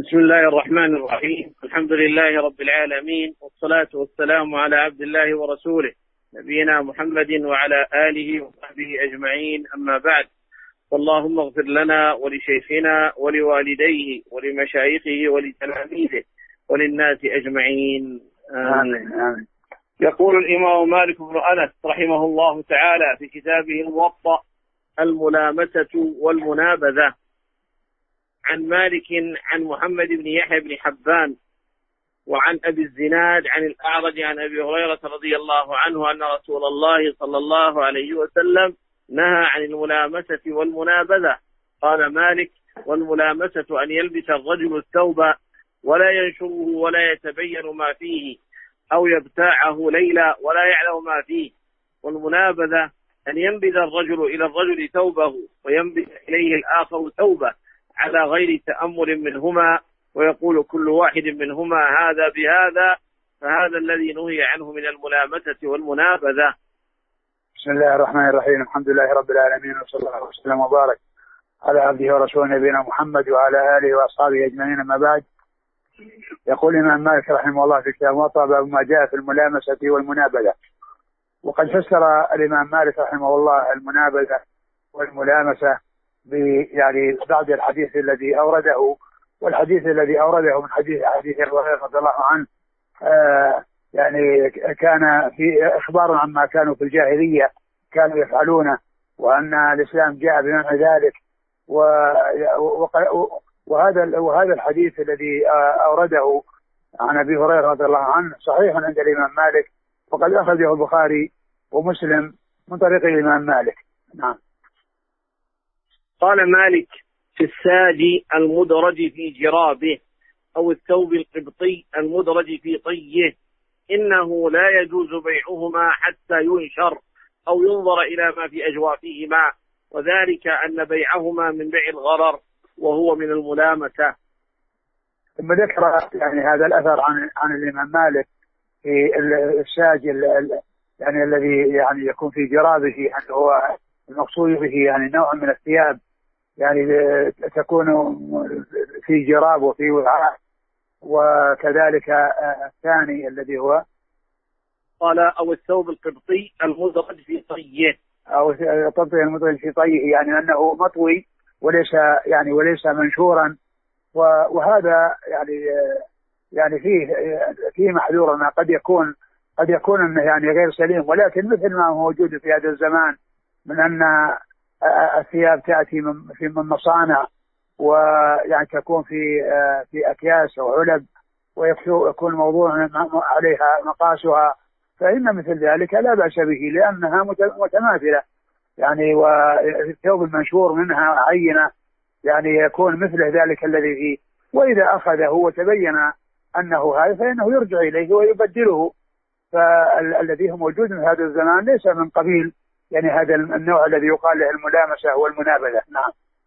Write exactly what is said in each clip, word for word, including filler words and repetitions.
بسم الله الرحمن الرحيم. الحمد لله رب العالمين، والصلاة والسلام على عبد الله ورسوله نبينا محمد وعلى آله وصحبه أجمعين، أما بعد. فاللهم اغفر لنا ولشيخنا ولوالديه ولمشايخه ولتلاميذه وللناس أجمعين، آمين آمين. يقول الإمام مالك بن أنس رحمه الله تعالى في كتابه الموطأ: الملامسة والمنابذة. عن مالك عن محمد بن يحيى بن حبان وعن أبي الزناد عن الأعرج عن أبي هريرة رضي الله عنه أن رسول الله صلى الله عليه وسلم نهى عن الملامسة والمنابذة. قال مالك: والملامسة أن يلبس الرجل الثوب ولا ينشره ولا يتبين ما فيه، أو يبتاعه ليلا ولا يعلم ما فيه. والمنابذة أن ينبذ الرجل إلى الرجل ثوبه وينبذ إليه الآخر ثوبه على غير تأمل منهما، ويقول كل واحد منهما هذا بهذا، فهذا الذي نهي عنه من الملامسة والمنابذة. بسم الله الرحمن الرحيم. الحمد لله رب العالمين، وصلى الله وسلم وبارك على عبده ورسوله نبينا محمد وعلى آله وأصحابه أجمعين، أما بعد. يقول الإمام مالك رحمه الله في كتاب الموطأ: باب ما جاء في الملامسة والمنابذة. وقد فسر الإمام مالك رحمه الله المنابذة والملامسة يعني بعد الحديث الذي أورده، والحديث الذي أورده من حديث حديث أبي هريرة رضي الله عنه آه يعني كان في إخبار عما كانوا في الجاهلية كانوا يفعلونه، وأن الإسلام جاء بمعنى ذلك. وهذا وهذا الحديث الذي أورده عن أبي هريرة رضي الله عنه صحيح عند الإمام مالك، وقد أخرجه البخاري ومسلم من طريق الإمام مالك. نعم. قال مالك: في الساج المدرج في جرابه أو الثوب القبطي المدرج في طيه إنه لا يجوز بيعهما حتى ينشر أو ينظر إلى ما في أجوافهما، وذلك أن بيعهما من بيع الغرر وهو من الملامسة. ثم ذكر يعني هذا الأثر عن عن الإمام مالك في الساج يعني الذي يعني يكون في جرابه، يعني هو المقصود به يعني نوع من الثياب يعني تكون في جراب وفي وعاء. وكذلك الثاني الذي هو قال: أو الثوب القبطي المدرج في طيه، أو القبطي المدرج في طيه، يعني أنه مطوي وليس يعني وليس منشورا. وهذا يعني يعني فيه فيه محذور، ما قد يكون قد يكون يعني غير سليم، ولكن مثل ما هو موجود في هذا الزمان من أن الثياب تأتي من في من مصانع، ويعني تكون في في أكياس أو علب، ويكون موضوع عليها مقاسها، فإن مثل ذلك لا بأس به لأنها متماثلة يعني، والثوب المنشور منها عينة يعني يكون مثل ذلك الذي فيه. وإذا أخذه وتبين أنه هذا فإنه يرجع إليه ويبدله. فالذي هو موجود من هذا الزمان ليس من قبيل يعني هذا النوع الذي يقال له الملامسة والمنابذة. نعم.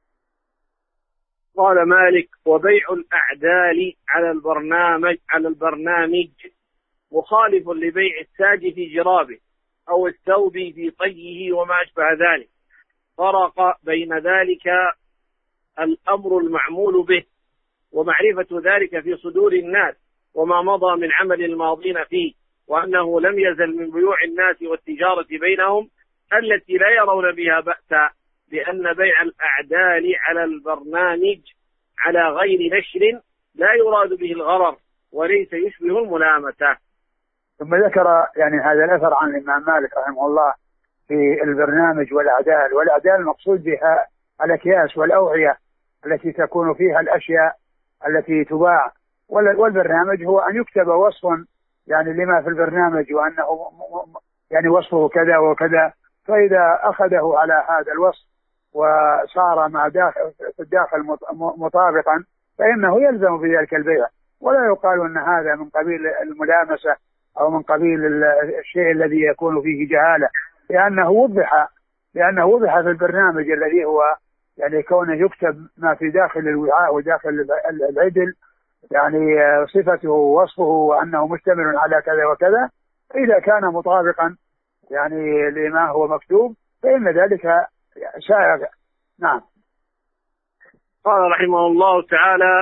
قال مالك: وبيع الأعدال على البرنامج على البرنامج مخالف لبيع الساج في جرابه أو الثوب في طيه وما أشبه ذلك. فرق بين ذلك الأمر المعمول به ومعرفة ذلك في صدور الناس وما مضى من عمل الماضين فيه، وأنه لم يزل من بيوع الناس والتجارة بينهم التي لا يرون بها بأسا، لأن بيع الأعدال على البرنامج على غير نشر لا يراد به الغرر وليس يشبه الملامسة. ثم ذكر يعني هذا الأثر عن الإمام مالك رحمه الله في البرنامج والأعدال. والأعدال المقصود بها الأكياس والأوعية التي تكون فيها الأشياء التي تباع. والبرنامج هو أن يكتب وصف يعني لما في البرنامج، وأنه يعني وصفه كذا وكذا، فإذا أخذه على هذا الوصف وصار مع داخل في الداخل مطابقا فإنه يلزم في ذلك البيع، ولا يقال أن هذا من قبيل الملامسة أو من قبيل الشيء الذي يكون فيه جهالة، لأنه وضح لأنه وضح في البرنامج الذي هو يعني كونه يكتب ما في داخل الوعاء وداخل العدل يعني صفته ووصفه وأنه مشتمل على كذا وكذا. إذا كان مطابقا يعني لما هو مكتوب فإن ذلك شائع. نعم. قال رحمه الله تعالى: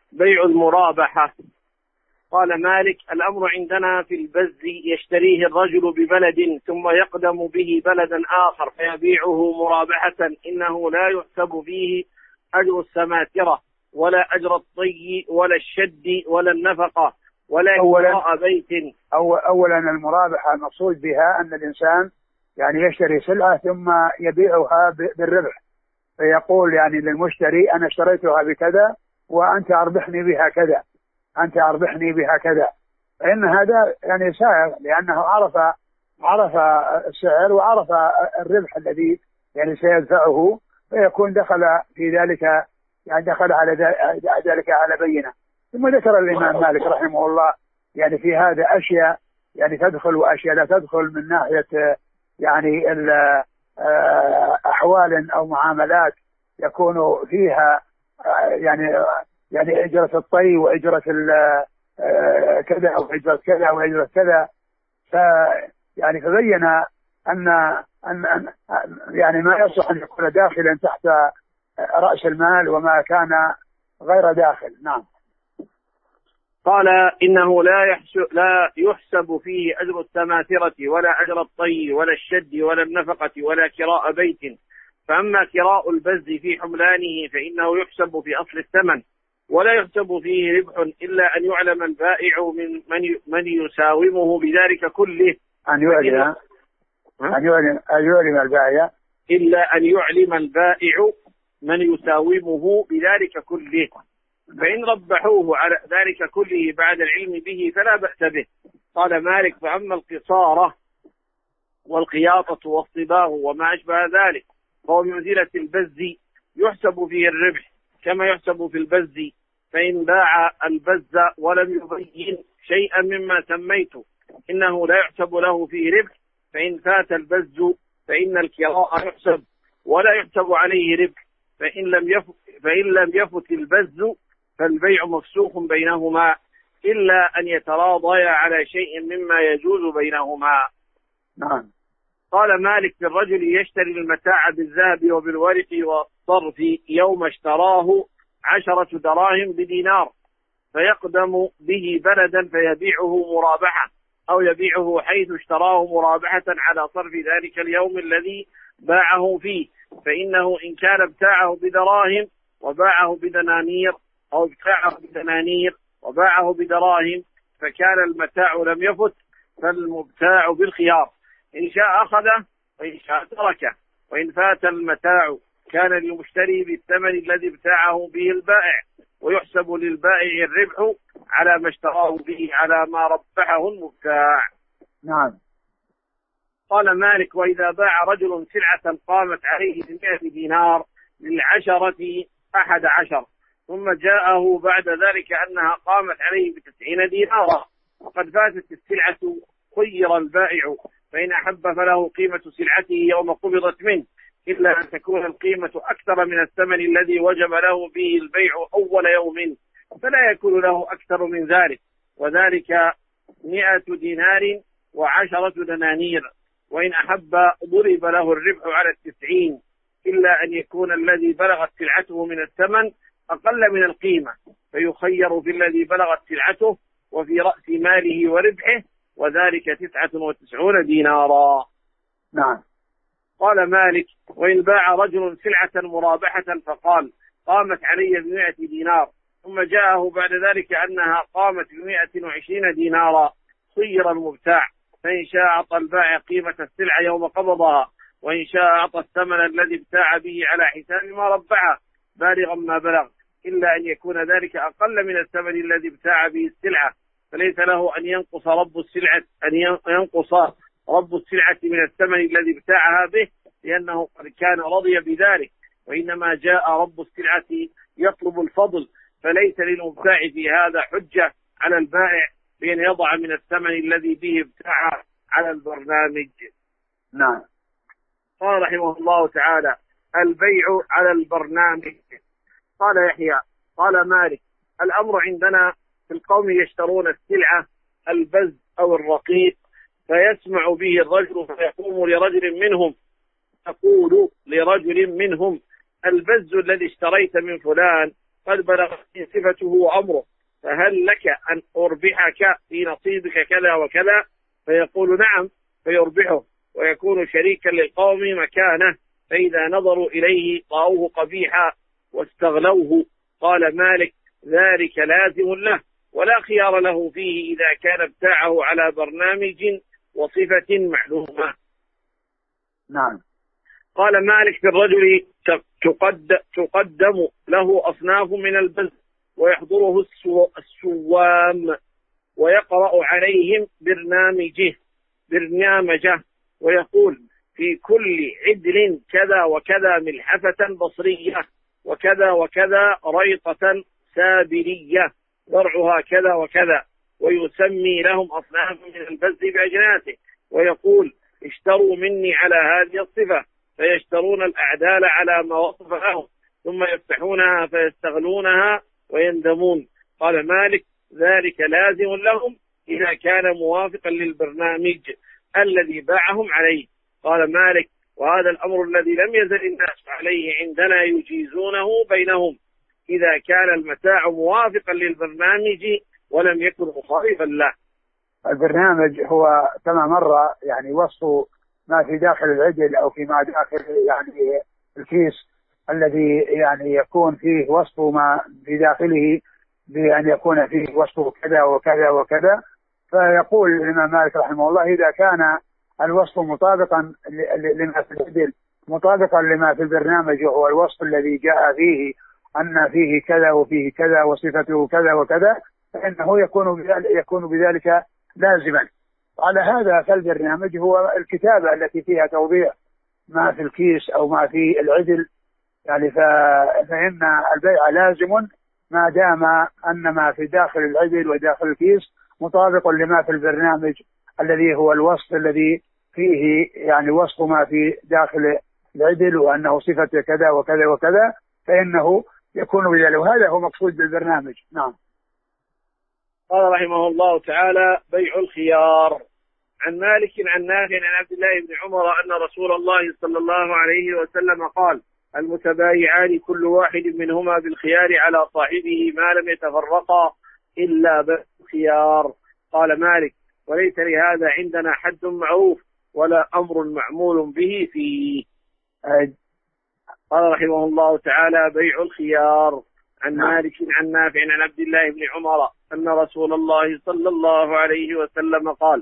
بيع المرابحة. قال مالك: الأمر عندنا في البز يشتريه الرجل ببلد ثم يقدم به بلدا آخر فيبيعه مرابحة، إنه لا يحسب فيه أجر السماترة ولا أجر الطي ولا الشد ولا النفقة ولا كراء بيت. أولا المرابحة المقصود بها أن الإنسان يعني يشتري سلعة ثم يبيعها بالربح، فيقول يعني للمشتري: أنا اشتريتها بكذا وأنت أربحني بها كذا، أنت أربحني بها كذا. فإن هذا يعني سائغ، لأنه عرف عرف السعر وعرف الربح الذي يعني سيدفعه، فيكون دخل في ذلك يعني دخل على ذلك على بينة. ثم ذكر الإمام مالك رحمه الله يعني في هذا أشياء يعني تدخل وأشياء لا تدخل، من ناحية يعني أحوال أو معاملات يكون فيها يعني يعني إجرة الطي وإجرة كذا وإجرة كذا وإجرة كذا. فيعني فبين أن أن أن يعني ما يصح أن يكون داخلا تحت رأس المال وما كان غير داخل. نعم. قال: إنه لا يحسب, لا يحسب فيه أجر السماثرة ولا أجر الطي ولا الشد ولا النفقة ولا كراء بيت. فأما كراء البز في حملانه فإنه يحسب في أصل الثمن ولا يحسب فيه ربح إلا أن يعلم البائع من من, من يساومه بذلك كله. أن يعلم أن يعلم أن يعلم البائع إلا أن يعلم البائع من يساومه بذلك كله، فإن ربحوه على ذلك كله بعد العلم به فلا بأس به. قال مالك: فأما القصارة والخياطة والصباغ وما أشبه ذلك فهو بمنزلة البز، يحسب فيه الربح كما يحسب في البز، فإن باع البز ولم يبين شيئا مما سميته إنه لا يحسب له فيه ربح، فإن فات البز فإن الكراء يحسب ولا يحسب عليه ربح، فإن لم يفت, فإن لم يفت البز فالبيع مفسوخ بينهما إلا أن يتراضيا على شيء مما يجوز بينهما. نعم. قال مالك: في الرجل يشتري المتاع بالذهب وبالورق والصرف يوم اشتراه عشرة دراهم بدينار، فيقدم به بلدا فيبيعه مرابحة، أو يبيعه حيث اشتراه مرابحة على صرف ذلك اليوم الذي باعه فيه، فإنه إن كان ابتاعه بدراهم وباعه بدنانير أو ابتاعه بدنانير وباعه بدراهم فكان المتاع لم يفت، فالمبتاع بالخيار، إن شاء أخذه وإن شاء تركه. وإن فات المتاع كان للمشتري بالثمن الذي ابتاعه به البائع، ويحسب للبائع الربح على ما اشتراه به على ما ربحه المبتاع. نعم. قال مالك: وإذا باع رجل سلعة قامت عليه بمئة دينار للعشرة أحد عشر، ثم جاءه بعد ذلك أنها قامت عليه بتسعين دينارا وقد فاتت السلعة، خير البائع، فإن أحب فله قيمة سلعته يوم قبضت منه، إلا أن تكون القيمة أكثر من الثمن الذي وجب له به البيع أول يوم، فلا يكون له أكثر من ذلك، وذلك مئة دينار وعشرة دنانير. وإن أحب ضرب له الربح على التسعين، إلا أن يكون الذي بلغت سلعته من الثمن أقل من القيمة، فيخير في الذي بلغت سلعته وفي رأس ماله وربحه، وذلك تسعة وتسعون دينارا. نعم. قال مالك: وإن باع رجل سلعة مرابحة فقال قامت علي بمئة دينار، ثم جاءه بعد ذلك أنها قامت بمئة وعشرين دينارا، خير المبتاع، فإن شاء أعطى البائع قيمة السلعة يوم قبضها، وإن شاء أعطى الثمن الذي ابتاع به على حساب ما ربحه بالغا ما بلغ، إلا أن يكون ذلك أقل من الثمن الذي ابتاع به السلعة، فليس له أن ينقص رب السلعة أن ينقص رب السلعة من الثمن الذي ابتاعها به، لأنه قد كان رضي بذلك، وإنما جاء رب السلعة يطلب الفضل، فليس للمبتاع في هذا حجة على البائع بأن يضع من الثمن الذي به ابتاع على البرنامج. نعم. قال رحمه الله تعالى: البيع على البرنامج. قال يحيى: قال مالك: الأمر عندنا في القوم يشترون السلعة البز أو الرقيق، فيسمع به الرجل فيقوم لرجل منهم تقول لرجل منهم: البز الذي اشتريت من فلان قد بلغتني صفته وأمره، فهل لك أن أربحك في نصيبك كذا وكذا؟ فيقول نعم، فيربحه ويكون شريكا للقوم مكانه، فإذا نظروا إليه رأوه قبيحا واستغلوه. قال مالك: ذلك لازم له ولا خيار له فيه إذا كان ابتاعه على برنامج وصفة معلومة. نعم. قال مالك: في الرجل تقدم له أصناف من البز ويحضره السوام ويقرأ عليهم برنامجه برنامجه ويقول: في كل عدل كذا وكذا ملحفة بصرية وكذا وكذا ريطة سابرية ضرعها كذا وكذا، ويسمي لهم أصناف من البز بأجناسه، ويقول: اشتروا مني على هذه الصفة، فيشترون الأعدال على ما وصف لهم، ثم يفتحونها فيستغلونها ويندمون. قال مالك: ذلك لازم لهم إذا كان موافقا للبرنامج الذي باعهم عليه. قال مالك: وهذا الأمر الذي لم يزل الناس عليه عندنا يجيزونه بينهم إذا كان المتاع موافقا للبرنامج ولم يكن مخالفا له. البرنامج هو كما مر يعني وصف ما في داخل العجل أو فيما داخل يعني الكيس الذي يعني يكون فيه وصف ما في داخله بأن يكون فيه وصف كذا وكذا وكذا. فيقول الإمام مالك رحمه الله: إذا كان الوصف مطابقا لما في العجل مطابقا لما في البرنامج وهو الوصف الذي جاء فيه أن فيه كذا وفيه كذا وصفته كذا وكذا، فإنه يكون يكون بذلك لازما. على هذا فالبرنامج هو الكتابة التي فيها توضيح ما في الكيس أو ما في العجل، يعني فإن البيع لازم ما دام أن ما في داخل العجل وداخل الكيس مطابق لما في البرنامج الذي هو الوصف الذي فيه يعني وصف ما في داخل العجل وأنه صفة كذا وكذا وكذا، فإنه يكون بذلك، وهذا هو مقصود بالبرنامج. نعم. قال رحمه الله تعالى: بيع الخيار. عن مالك عن نافع عن عبد الله بن عمر أن رسول الله صلى الله عليه وسلم قال: المتبايعان كل واحد منهما بالخيار على صاحبه ما لم يتفرقا إلا بالخيار. قال مالك: وليس لهذا عندنا حد معروف ولا أمر معمول به فيه. قال رحمه الله تعالى: بيع الخيار. عن مالك عن نافع عن عبد الله بن عمر أن رسول الله صلى الله عليه وسلم قال: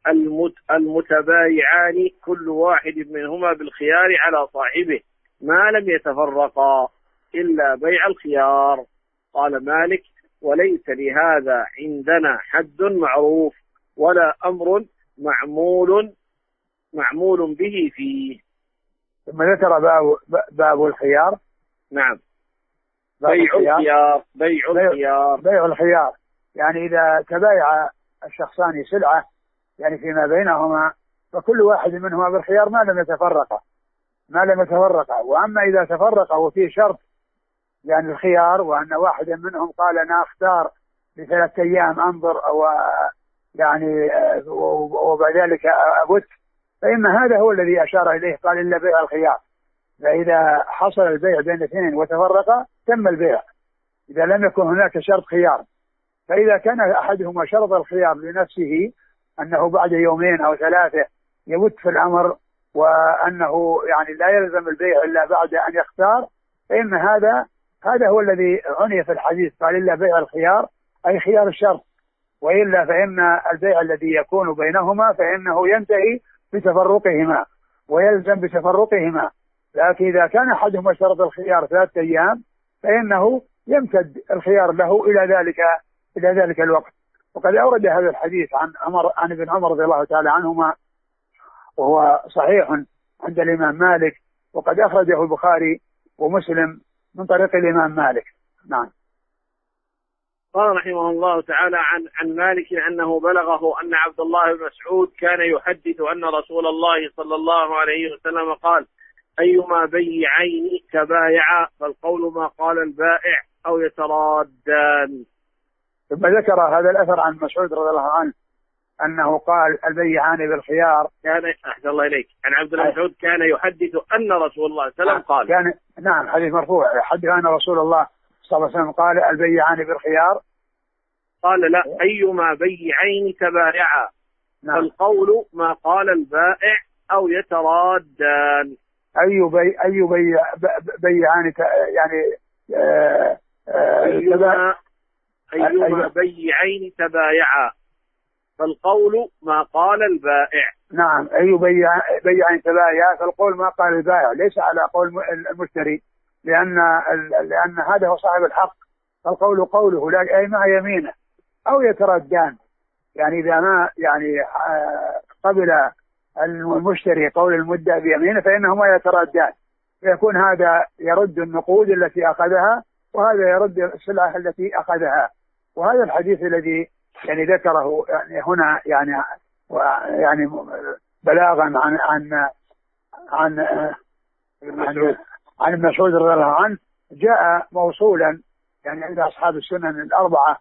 المتبايعان كل واحد منهما بالخيار على صاحبه ما لم يتفرقا إلا بيع الخيار. قال مالك: وليس لهذا عندنا حد معروف ولا أمر معمول معمول به فيه. ثم ذكر باب, باب الخيار. نعم. بيع الخيار. بيع الخيار. بيع الخيار يعني إذا تبايع الشخصان سلعة يعني فيما بينهما فكل واحد منهما بالخيار ما لم يتفرقا ما لم يتفرقا وأما إذا تفرقا وفيه شرط يعني الخيار وأن واحد منهم قال أنا أختار لثلاثة أيام أنظر أو يعني وبعد ذلك أبت، فإن هذا هو الذي أشار إليه قال إلا بيع الخيار. فإذا حصل البيع بين اثنين وتفرقا تم البيع إذا لم يكن هناك شرط خيار. فإذا كان أحدهما شرط الخيار لنفسه أنه بعد يومين أو ثلاثة يبت في الأمر وأنه يعني لا يلزم البيع إلا بعد أن يختار، فإن هذا هذا هو الذي عني في الحديث قال إلا بيع الخيار أي خيار الشرط، وإلا فإن البيع الذي يكون بينهما فإنه ينتهي بتفرقهما ويلزم بتفرقهما. لكن إذا كان أحدهما شرط الخيار ثلاثة أيام فإنه يمتد الخيار له إلى ذلك إلى ذلك الوقت. وقد أورد هذا الحديث عن عمر عن ابن عمر رضي الله تعالى عنهما وهو صحيح عند الإمام مالك، وقد أخرجه البخاري ومسلم من طريق الإمام مالك. نعم. قال رحمه الله تعالى عن عن مالك أنه بلغه أن عبد الله بن مسعود كان يحدث أن رسول الله صلى الله عليه وسلم قال: أيما بيعين تبايعا فالقول ما قال البائع أو يترادان. ثم ذكر هذا الأثر عن مسعود رضي الله عنه أنه قال البيعان بالخيار. كان أحسن الله إليك عن عبد الله بن مسعود كان يحدث أن رسول الله صلى الله عليه وسلم قال. كان نعم حديث مرفوع، حدث أن رسول الله صلى الله عليه وسلم قال البيعان بالخيار. قال لا، أيما بيعين تبايعا. نعم. فالقول ما قال البائع أو يترادان. أي بي أي بيع بيعان يعني آه آه أيما, أيما بيعين تبايعا، فالقول ما قال البائع. نعم، أي بيع بيعين تبايعا، فالقول ما قال البائع، ليس على قول المشتري، لأن لأن هذا هو صاحب الحق، فالقول قوله لا أي مع يمينه. أو يتردان، يعني إذا ما يعني قبل المشتري قول المدعي بيمينه فإنهما يتردان، فيكون هذا يرد النقود التي أخذها وهذا يرد السلعة التي أخذها. وهذا الحديث الذي يعني ذكره يعني هنا يعني يعني بلاغا عن عن عن عن, عن ابن مسعود رضي الله عنه جاء موصولا يعني عند أصحاب السنن الأربعة،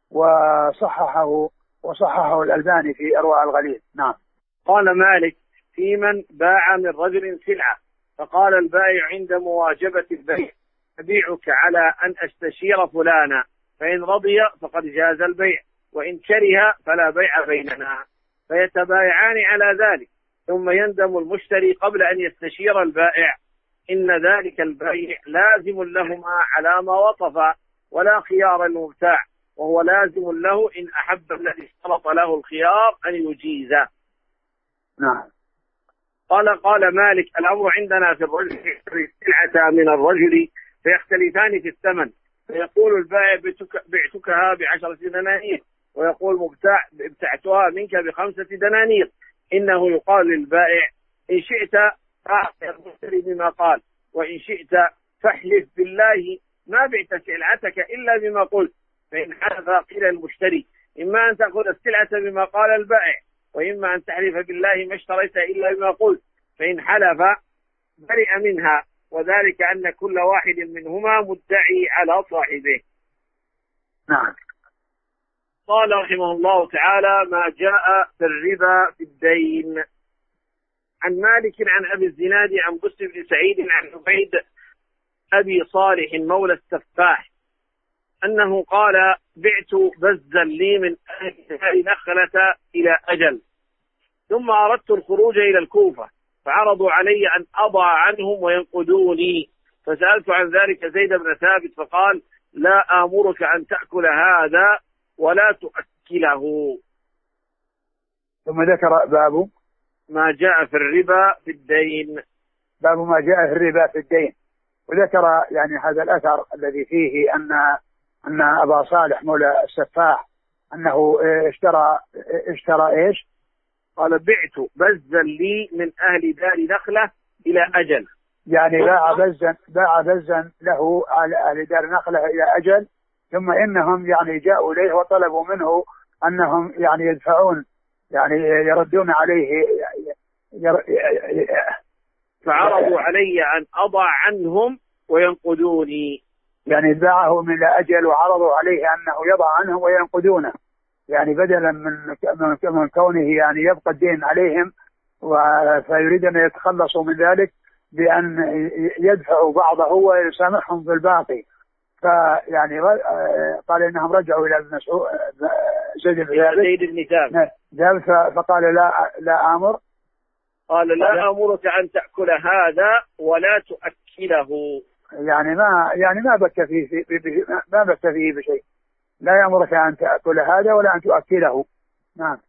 وصححه وصححه الألباني في إرواء الغليل. نعم. قال مالك في من باع من رجل سلعة فقال البائع عند مواجبة البيع أبيعك على أن أستشير فلانا، فإن رضي فقد جاز البيع، وإن كره فلا بيع بيننا، فيتبايعان على ذلك، ثم يندم المشتري قبل أن يستشير البائع إن ذلك البيع لازم لهما على ما وصف، ولا خيار المبتاع، وهو لازم له إن أحب الذي اشترط له الخيار أن يجيزه. نعم. قال قال مالك الأمر عندنا في الرجل يشتري سلعة من الرجل فيختلفان في الثمن، فيقول البائع بعتكها بعشرة دنانير، ويقول مبتاع ابتعتها منك بخمسة دنانير. إنه يقال للبائع إن شئت فأعطي المشتري بما قال، وإن شئت فاحلف بالله ما بعت سلعتك إلا بما قلت. فإن حلف قيل المشتري إما أن تأخذ السلعة بما قال البائع، وإما أن تحلف بالله ما اشتريت إلا بما قلت. فإن حلف برئ منها، وذلك أن كل واحد منهما مدعي على صاحبه. نعم. قال رحمه الله تعالى ما جاء في الربا في الدين. عن مالك عن أبي الزناد عن بسر بن سعيد عن عبيد أبي صالح مولى السفاح أنه قال بعت بزا لي من أهل نخلة إلى أجل، ثم أردت الخروج إلى الكوفة، فعرضوا علي أن أضع عنهم وينقدوني، فسألت عن ذلك زيد بن ثابت فقال لا آمرك أن تأكل هذا ولا تؤكله. ثم ذكر باب ما جاء في الربا في الدين. باب ما جاء في الربا في الدين، وذكر يعني هذا الأثر الذي فيه أن أن أبا صالح مولى السفاح أنه اشترى اشترى إيش؟ قال بعت بزا لي من أهل دار نخلة إلى أجل، يعني باع بزا باع بزا له على أهل دار نخلة إلى أجل، ثم إنهم يعني جاءوا إليه وطلبوا منه أنهم يعني يدفعون يعني يردون عليه ير... فعرضوا علي أن أضع عنهم وينقدوني، يعني باعه من أجل وعرضوا عليه أنه يضع عنهم وينقدونه، يعني بدلا من من كونه يعني يبقى الدين عليهم، فيريد أن يتخلصوا من ذلك بأن يدفعوا بعضه ويسامحهم بالباقي. فيعني قال إنهم رجعوا إلى ابن مسعود زيد بن ثابت فقال لا لا آمر قال لا آمرك أن تأكل هذا ولا تؤكله، يعني ما يعني ما بك فيه ما بك فيه بشيء، لا يأمرك أن تأكل هذا ولا أن تؤكله. نعم.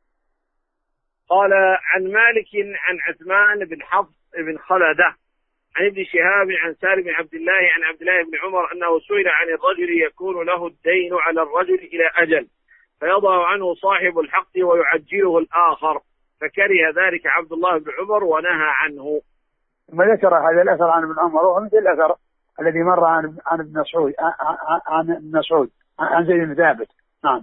قال عن مالك عن عثمان بن حفص بن خلدة عن ابن شهاب عن سالم بن عبد الله عن عبد الله بن عمر أنه سئل عن الرجل يكون له الدين على الرجل إلى أجل فيضع عنه صاحب الحق ويعجله الآخر، فكره ذلك عبد الله بن عمر ونهى عنه. ثم ذكر هذا الأثر عن ابن عمر وهو مثل الأثر الذي مر عن عن ابن مسعود عن ابن مسعود عن زيد بن ثابت. نعم.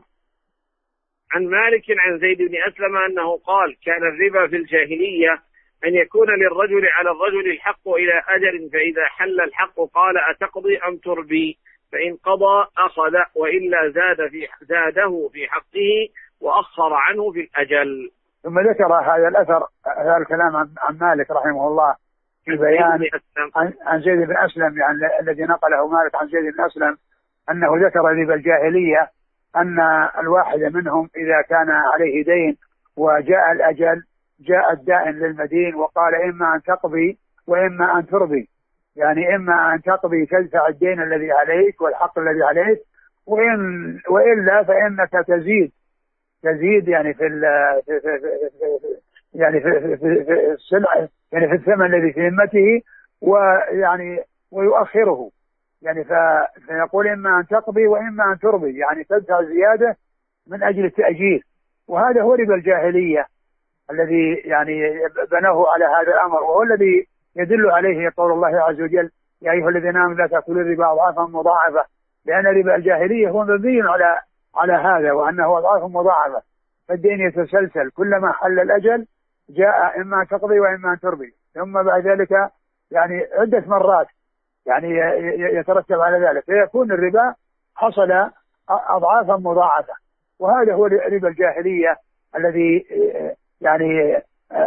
عن مالك عن زيد بن أسلم أنه قال كان الربا في الجاهلية أن يكون للرجل على الرجل الحق إلى أجل، فإذا حل الحق قال أتقضي أم تربي، فإن قضى أخذ وإلا زاد في زاده في حقه وأخر عنه في الأجل. ثم ذكر هذا الأثر هذا الكلام عن مالك رحمه الله في بيان عن زيد بن أسلم يعني الذي نقله مالك عن زيد بن أسلم أنه ذكر ربا الجاهلية أن الواحد منهم إذا كان عليه دين وجاء الأجل جاء الدائن للمدين وقال إما أن تقضي وإما أن ترضي، يعني إما أن تقضي تدفع الدين الذي عليك والحق الذي عليك، وإن وإلا فإنك تزيد تزيد يعني في في في يعني في في السلع يعني في الثمن الذي في ذمته، ويعني ويؤخره، يعني فيقول إما أن تقضي وإما أن ترضي، يعني تدفع زيادة من أجل التأجيل. وهذا هو ربا الجاهلية الذي يعني بناه على هذا الأمر، وهو الذي يدل عليه قول الله عز وجل: يا أيها الذين آمنوا لا تأكلوا الربا أضعافا مضاعفة، لأن ربا الجاهلية هو مبني على على هذا، وأنه أضعاف مضاعفة، فالدين يتسلسل، كلما حل الأجل جاء إما أن تقضي وإما أن ترضي، ثم بعد ذلك يعني عدة مرات يعني يترتب على ذلك، فيكون الربا حصل أضعافا مضاعفة. وهذا هو ربا الجاهلية الذي يعني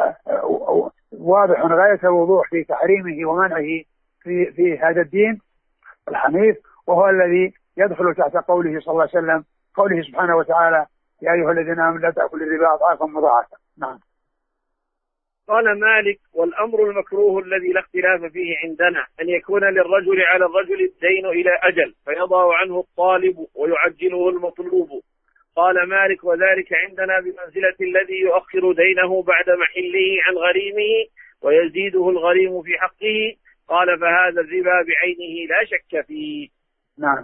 واضح غاية الوضوح في تحريمه ومنعه في في هذا الدين الحنيف، وهو الذي يدخل تحت قوله صلى الله عليه وسلم، قوله سبحانه وتعالى: يا أيها الذين آمنوا لا تأكلوا الربا أضعافا مضاعفة. نعم. قال مالك: والأمر المكروه الذي لا اختلاف فيه عندنا أن يكون للرجل على الرجل الدين إلى أجل فيضع عنه الطالب ويعجله المطلوب. قال مالك: وذلك عندنا بمنزلة الذي يؤخر دينه بعد محله عن غريمه ويزيده الغريم في حقه. قال: فهذا الربا بعينه لا شك فيه. نعم.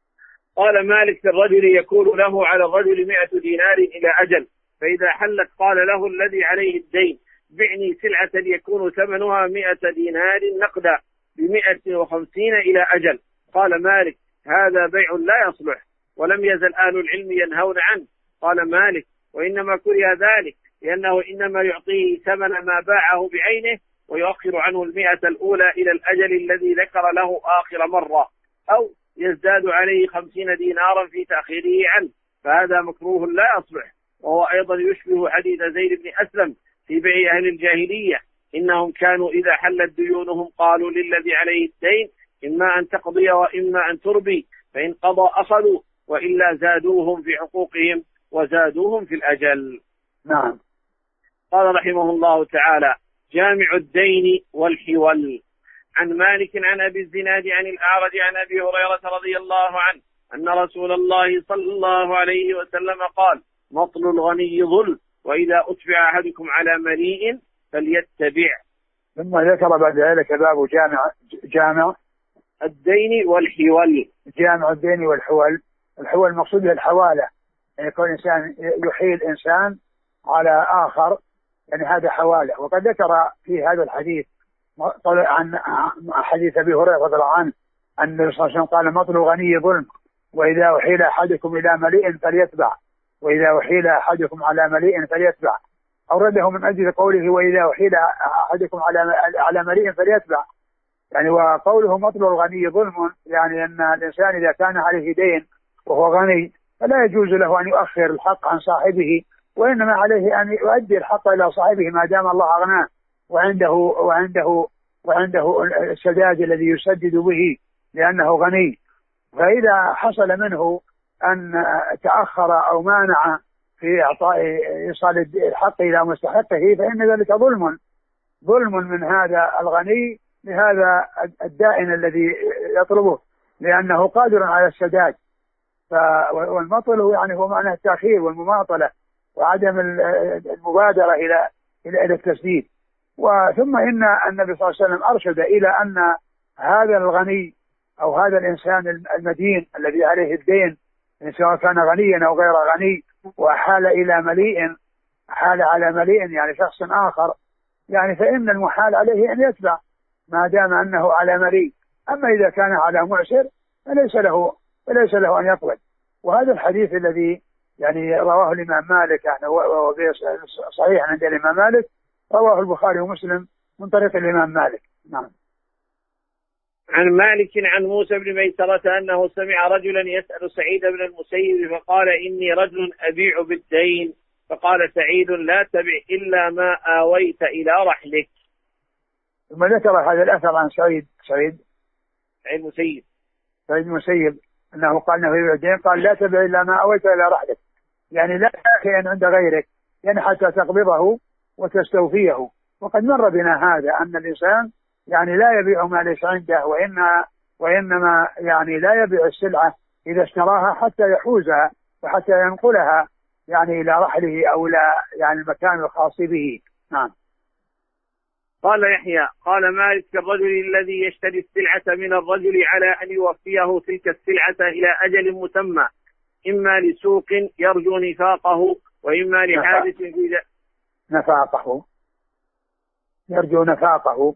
قال مالك: في الرجل يكون له على الرجل مئة دينار إلى أجل، فإذا حلت قال له الذي عليه الدين: بعني سلعة يكون ثمنها مئة دينار نقدا بمئة وخمسين إلى أجل. قال مالك: هذا بيع لا يصلح، ولم يزل أهل العلم ينهون عنه. قال مالك: وإنما كره ذلك لأنه إنما يعطيه ثمن ما باعه بعينه ويؤخر عنه المئة الأولى إلى الأجل الذي ذكر له آخر مرة، أو يزداد عليه خمسين دينارا في تأخيره عنه، فهذا مكروه لا يصلح. وهو أيضا يشبه حديث زيد بن أسلم في بيع أهل الجاهلية: إنهم كانوا إذا حلت ديونهم قالوا للذي عليه الدين: إما أن تقضي وإما أن تربي، فإن قضى أخذوا وإلا زادوهم في حقوقهم وزادوهم في الأجل. نعم. قال رحمه الله تعالى: جامع الدين والحول. عن مالك عن أبي الزناد عن الأعرج عن أبي هريرة رضي الله عنه أن رسول الله صلى الله عليه وسلم قال: مطل الغني ظلم، وإذا أتبع أحدكم على مليء فليتبع. ثم ذكر بعد ذلك باب جامع جامع الدين والحول. جامع الدين والحول. الحول المقصود به الحوالة، يعني يكون إنسان يحيل إنسان على آخر، يعني هذا حوالة. وقد ذكر في هذا الحديث عن حديث أبي هريرة رضي الله عنه أن النبي صلى الله عليه وسلم قال: مطل الغني ظلم، وإذا أحيل أحدكم إلى مليء فليتبع، وإذا أحيل أحدكم على مليء فليتبع. أورده من أجل قوله: وإذا أحيل أحدكم على على مليء فليتبع، يعني وقوله مطل الغني ظلم، يعني أن الإنسان إذا كان عليه دين وهو غني فلا يجوز له أن يؤخر الحق عن صاحبه، وإنما عليه أن يؤدي الحق إلى صاحبه ما دام الله أغناه وعنده وعنده وعنده السداد الذي يسدد به لأنه غني. فإذا حصل منه أن تأخر أو مانع في إعطاء إيصال الحق إلى مستحقه فإن ذلك ظلم ظلم من هذا الغني لهذا الدائن الذي يطلبه، لأنه قادر على السداد. والمطل يعني هو معنى التأخير والمماطلة وعدم المبادرة إلى إلى التسديد. وثم إن النبي صلى الله عليه وسلم أرشد إلى أن هذا الغني أو هذا الإنسان المدين الذي عليه الدين، سواء كان غنيا أو غير غني، وحال إلى مليء حال على مليء يعني شخص آخر، يعني فإن المحال عليه أن يتبع ما دام أنه على مليء. أما إذا كان على معسر فليس له فليس له أن يقبل. وهذا الحديث الذي يعني رواه الإمام مالك يعني صحيح عند الإمام مالك، رواه البخاري ومسلم من طريق الإمام مالك. نعم. عن مالك عن موسى بن ميسرة أنه سمع رجلا يسأل سعيد بن المسيب فقال: إني رجل أبيع بالدين. فقال سعيد: لا تبع إلا ما آويت إلى رحلك. ثم ذكر هذا الأثر عن سعيد سعيد المسيب سعيد المسيب أنه قال أنه يبيع الدين، قال لا تبع إلا ما أويت إلى رحلك، يعني لا شيئا عند غيرك يعني حتى تقبضه وتستوفيه. وقد مر بنا هذا أن الإنسان يعني لا يبيع ما ليس عنده، وإنما وإنما يعني لا يبيع السلعة إذا اشتراها حتى يحوزها وحتى ينقلها يعني إلى رحله أو إلى يعني المكان الخاص به. نعم. قال يحيى قال مالك في الرجل الذي يشتري السلعة من الرجل على أن يوفيه تلك السلعة إلى أجل مسمى، إما لسوق يرجو نفاقه وإما لحاجة في نفاقه يرجو نفاقه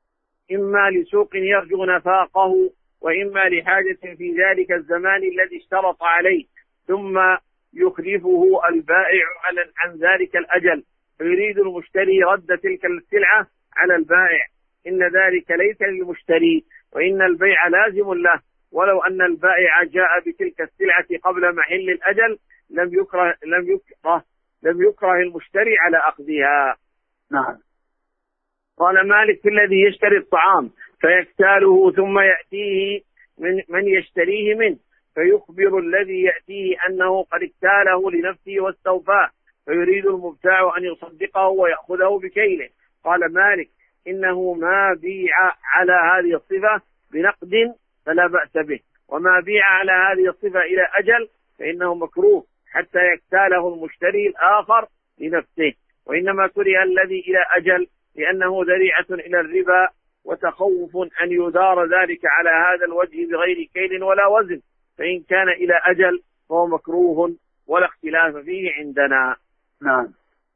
إما لسوق يرجو نفاقه وإما لحاجة في ذلك الزمان الذي اشترط عليه، ثم يخلفه البائع عن ذلك الأجل، فيريد المشتري رد تلك السلعة على البائع، إن ذلك ليس للمشتري وإن البيع لازم له، ولو أن البائع جاء بتلك السلعة قبل محل الأجل لم يكره لم يكره لم يكره المشتري على أخذها. نعم. قال مالك في الذي يشتري الطعام فيكتاله ثم يأتيه من, من يشتريه منه فيخبر الذي يأتيه أنه قد اكتاله لنفسه واستوفاه، فيريد المبتاع أن يصدقه ويأخذه بكيله. قال مالك إنه ما بيع على هذه الصفة بنقد فلا بأس به، وما بيع على هذه الصفة إلى أجل فإنه مكروه حتى يكتاله المشتري الآخر لنفسه، وإنما كره الذي إلى أجل لأنه ذريعة إلى الربا وتخوف أن يدار ذلك على هذا الوجه بغير كيل ولا وزن، فإن كان إلى أجل فهو مكروه ولا اختلاف فيه عندنا. نعم.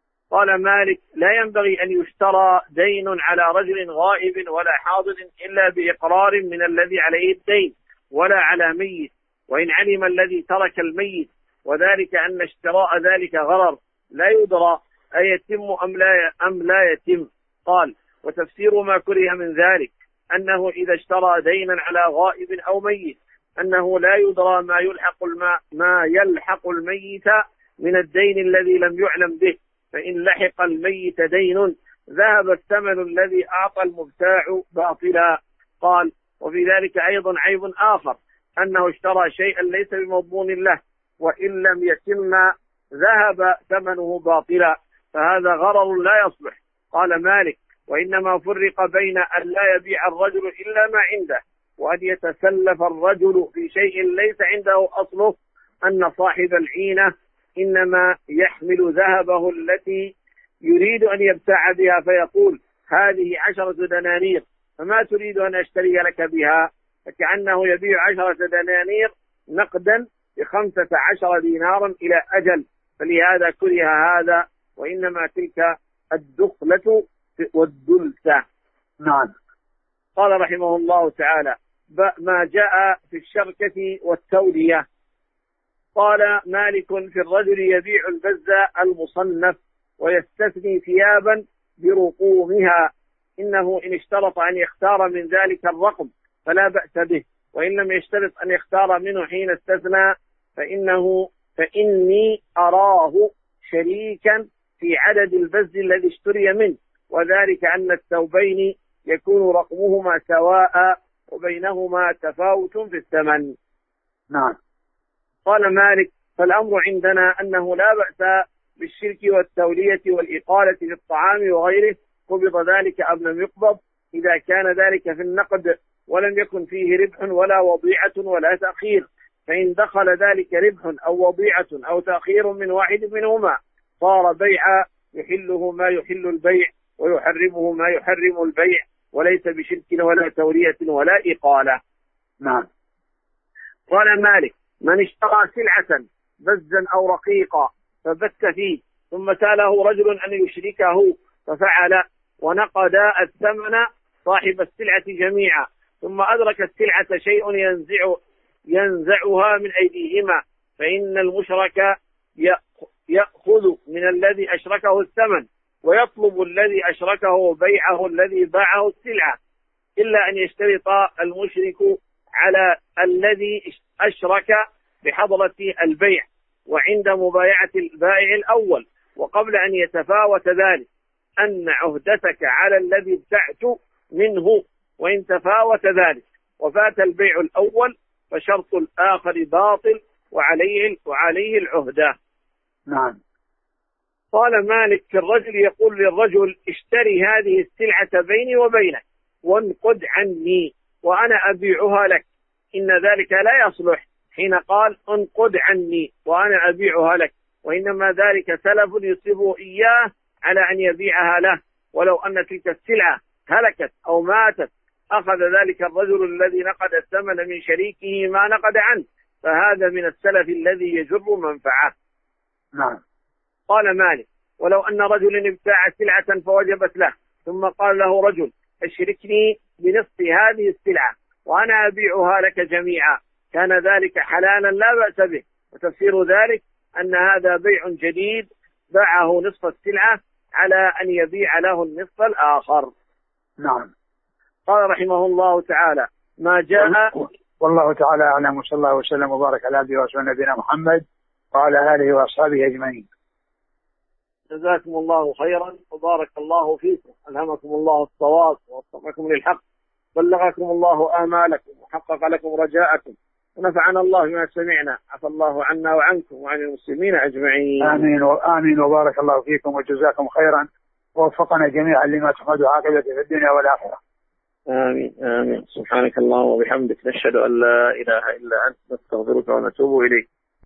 قال مالك لا ينبغي أن يشترى دين على رجل غائب ولا حاضر إلا بإقرار من الذي عليه الدين ولا على ميت، وإن علم الذي ترك الميت، وذلك أن اشتراء ذلك غرر لا يدرى أيتم أم لا, أم لا يتم. قال وتفسير ما كره من ذلك أنه إذا اشترى دينا على غائب أو ميت أنه لا يدرى ما يلحق الماء ما يلحق الميت من الدين الذي لم يعلم به، فإن لحق الميت دين ذهب الثمن الذي أعطى المبتاع باطلا. قال وفي ذلك أيضا عيب آخر أنه اشترى شيئا ليس بمضمون له وإن لم يتم ذهب ثمنه باطلا، فهذا غرر لا يصلح. قال مالك وإنما فرق بين أن لا يبيع الرجل إلا ما عنده وأن يتسلف الرجل في شيء ليس عنده أصله، أن صاحب العينة إنما يحمل ذهبه التي يريد أن يبتاع بها فيقول هذه عشرة دنانير فما تريد أن أشتري لك بها، فكأنه يبيع عشرة دنانير نقدا بخمسة عشر دينارا إلى أجل، فلهذا كره هذا، وإنما تلك الدخلة والدلسة. نعم. قال رحمه الله تعالى ما جاء في الشركة والتولية. قال مالك في الرجل يبيع البز المصنف ويستثني ثيابا برقومها، إنه إن اشترط أن يختار من ذلك الرقم فلا بأس به، وإن لم يشترط أن يختار منه حين استثنى فإنه فإني أراه شريكا في عدد البز الذي اشتري منه، وذلك أن الثوبين يكون رقمهما سواء وبينهما تفاوت في الثمن. نعم. قال مالك فالأمر عندنا أنه لا بأس بالشرك والتولية والإقالة في الطعام وغيره، قبض ذلك أم لم يقبض، إذا كان ذلك في النقد ولم يكن فيه ربح ولا وضيعة ولا تأخير، فإن دخل ذلك ربح أو وضيعة أو تأخير من واحد منهما صار بيعا يحله ما يحل البيع ويحرمه ما يحرم البيع، وليس بشرك ولا تولية ولا إقالة. نعم. قال مالك من اشترى سلعة بزا أو رقيقا فبت فيه ثم سأله رجل أن يشركه ففعل ونقد الثمن صاحب السلعة جميعا، ثم أدرك السلعة شيء ينزع ينزعها من أيديهما، فإن المشرك يأخذ من الذي أشركه الثمن ويطلب الذي أشركه بيعه الذي باعه السلعة، إلا أن يشترط المشرك على الذي أشرك بحضرة البيع وعند مبايعة البائع الأول وقبل أن يتفاوت ذلك أن عهدتك على الذي ابتعت منه، وإن تفاوت ذلك وفات البيع الأول فشرط الآخر باطل وعليه وعليه العهدة. نعم. قال مالك في الرجل يقول للرجل اشتري هذه السلعة بيني وبينك وانقد عني وأنا أبيعها لك، إن ذلك لا يصلح حين قال انقد عني وأنا أبيعها لك، وإنما ذلك سلف يصيبه إياه على أن يبيعها له، ولو أن تلك السلعة هلكت أو ماتت أخذ ذلك الرجل الذي نقد الثمن من شريكه ما نقد عنه، فهذا من السلف الذي يجر منفعه. نعم. قال مالك ولو أن رجل ابتاع سلعة فوجبت له ثم قال له رجل اشركني بنصف هذه السلعة وأنا أبيعها لك جميعا، كان ذلك حلالا لا بأس به، وتفسير ذلك أن هذا بيع جديد باعه نصف السلعة على أن يبيع له النصف الآخر. نعم. قال رحمه الله تعالى ما جاء والله تعالى أعلم، وصلى الله وسلم وبارك على عبده ورسوله نبينا محمد وعلى آله وأصحابه أجمعين. جزاكم الله خيرا وبارك الله فيكم، ألهمكم الله الصواب ووفقكم للحق، بلغكم الله آمالكم وحقق لكم رجاءكم، ونفعنا الله بما سمعنا، عفى الله عنا وعنكم وعن المسلمين أجمعين. آمين وآمين وبارك الله فيكم وجزاكم خيرا ووفقنا جميعا لما تحمد عاقبته في الدنيا والآخرة. آمين آمين. سبحانك اللهم وبحمدك نشهد أن لا إله إلا أنت نستغفرك ونتوب إليك.